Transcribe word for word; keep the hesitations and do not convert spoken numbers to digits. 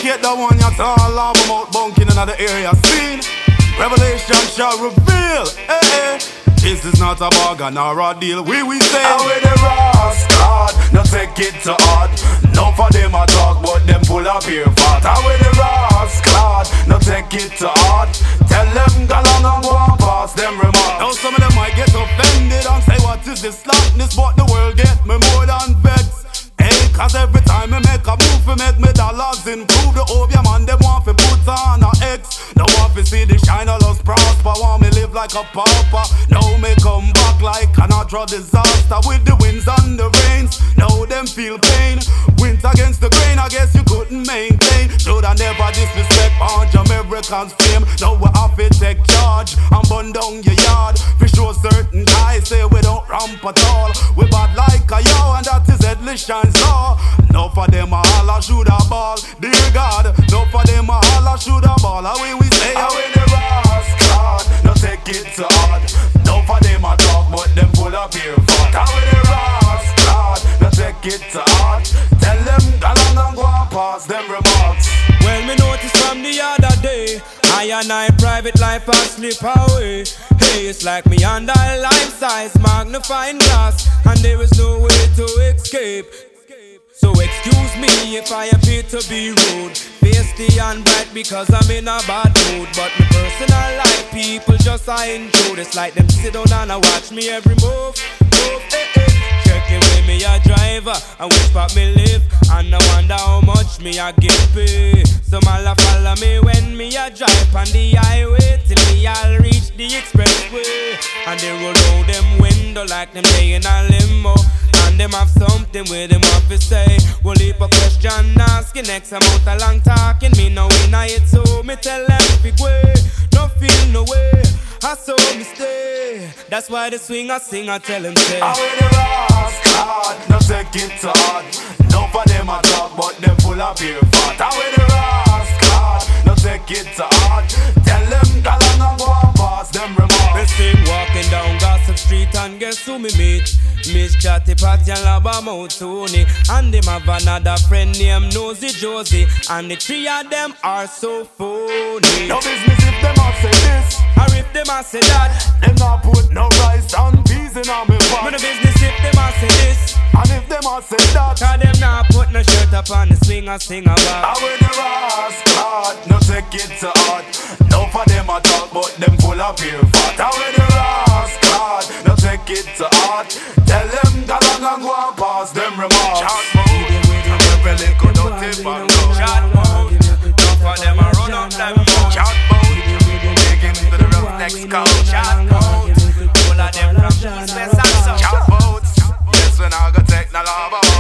get the one you tall, love them out bunking another area scene. Revelation shall reveal, eh, eh. This is not a bargain or a deal, we we say. And with the rascal, no take it to heart. No for them a talk, but them pull up here fat. And with the rascal, no take it to heart. Tell them go along and go and pass them remarks. Now some of them might get offended and say what is this slackness, but the world get me more than vexed. Hey, cause every time I make a move, I make me dollars improve. The Obia man, them want to put on a X. Now want to see the shine of us prosper. Want me live like a pauper. Now me come back like a natural disaster. With the winds and the rains, now them feel pain. Winds against the grain, I guess you couldn't maintain. Should I never disrespect Orange Americans fame. Now we have to take charge and burn down your yard. For sure certain guys say we don't ramp at all. We bad like a yo, and that is Edley Shine law. No for them a holla shoot a ball. Dear God, no for them a holla shoot a ball. How we we say how in the rascal, no take it to heart. No for them a talk, but them pull up here fat. How in the rascal, no take it to heart. Tell them go along and go and pass them remarks. Well, me noticed from the other day, I and I private life I slip away. Hey, it's like me under a life-size magnifying glass, and there is no way to escape. So excuse me if I appear to be rude, feisty and bright because I'm in a bad mood. But my personal life, people just I intrude. It's like them sit down and I watch me every move, move, eh, eh. Checking with me a driver and which spot me live, and I wonder how much me I get pay. Some all follow me when me a drive on the highway till me I'll reach the expressway. And they roll out them window like them day in a limo. And them have something with them what to say. We'll leave a question asking, next amount a long talking. Me no win I it, so me tell them big way. No feel no way, I saw me stay. That's why the swing I sing, I tell them say I with the rascal, no take it to heart. No for them a talk, but them full of beer fat. I with the rascal, no take it to heart. Tell them go along and go and pass them remarks. They sing walking down Gossip Street and guess who me meet? Miss Chatty Patty and Laba Mount Tony. And them have another friend named Nosy Josie. And the three of them are so phony. No business if them a say this, or if them a say that. Them not put no rice and peas in a me pot. No business if them a say this, and if them a say that. Cause them not put no shirt up on the swing and sing about. I with the rascal, no take it to heart. No for them a talk, but them full of beer fat. I with the rascal, no take it to heart. Tell them go along and go and pass them remarks. Chat mode, I'm a really good out if I go. Chat mode, no for them a run up them mode. Chat mode, taking to the rough next coat. Chat mode, all of them from east, west and south. Chat mode, yes when I go take the lava.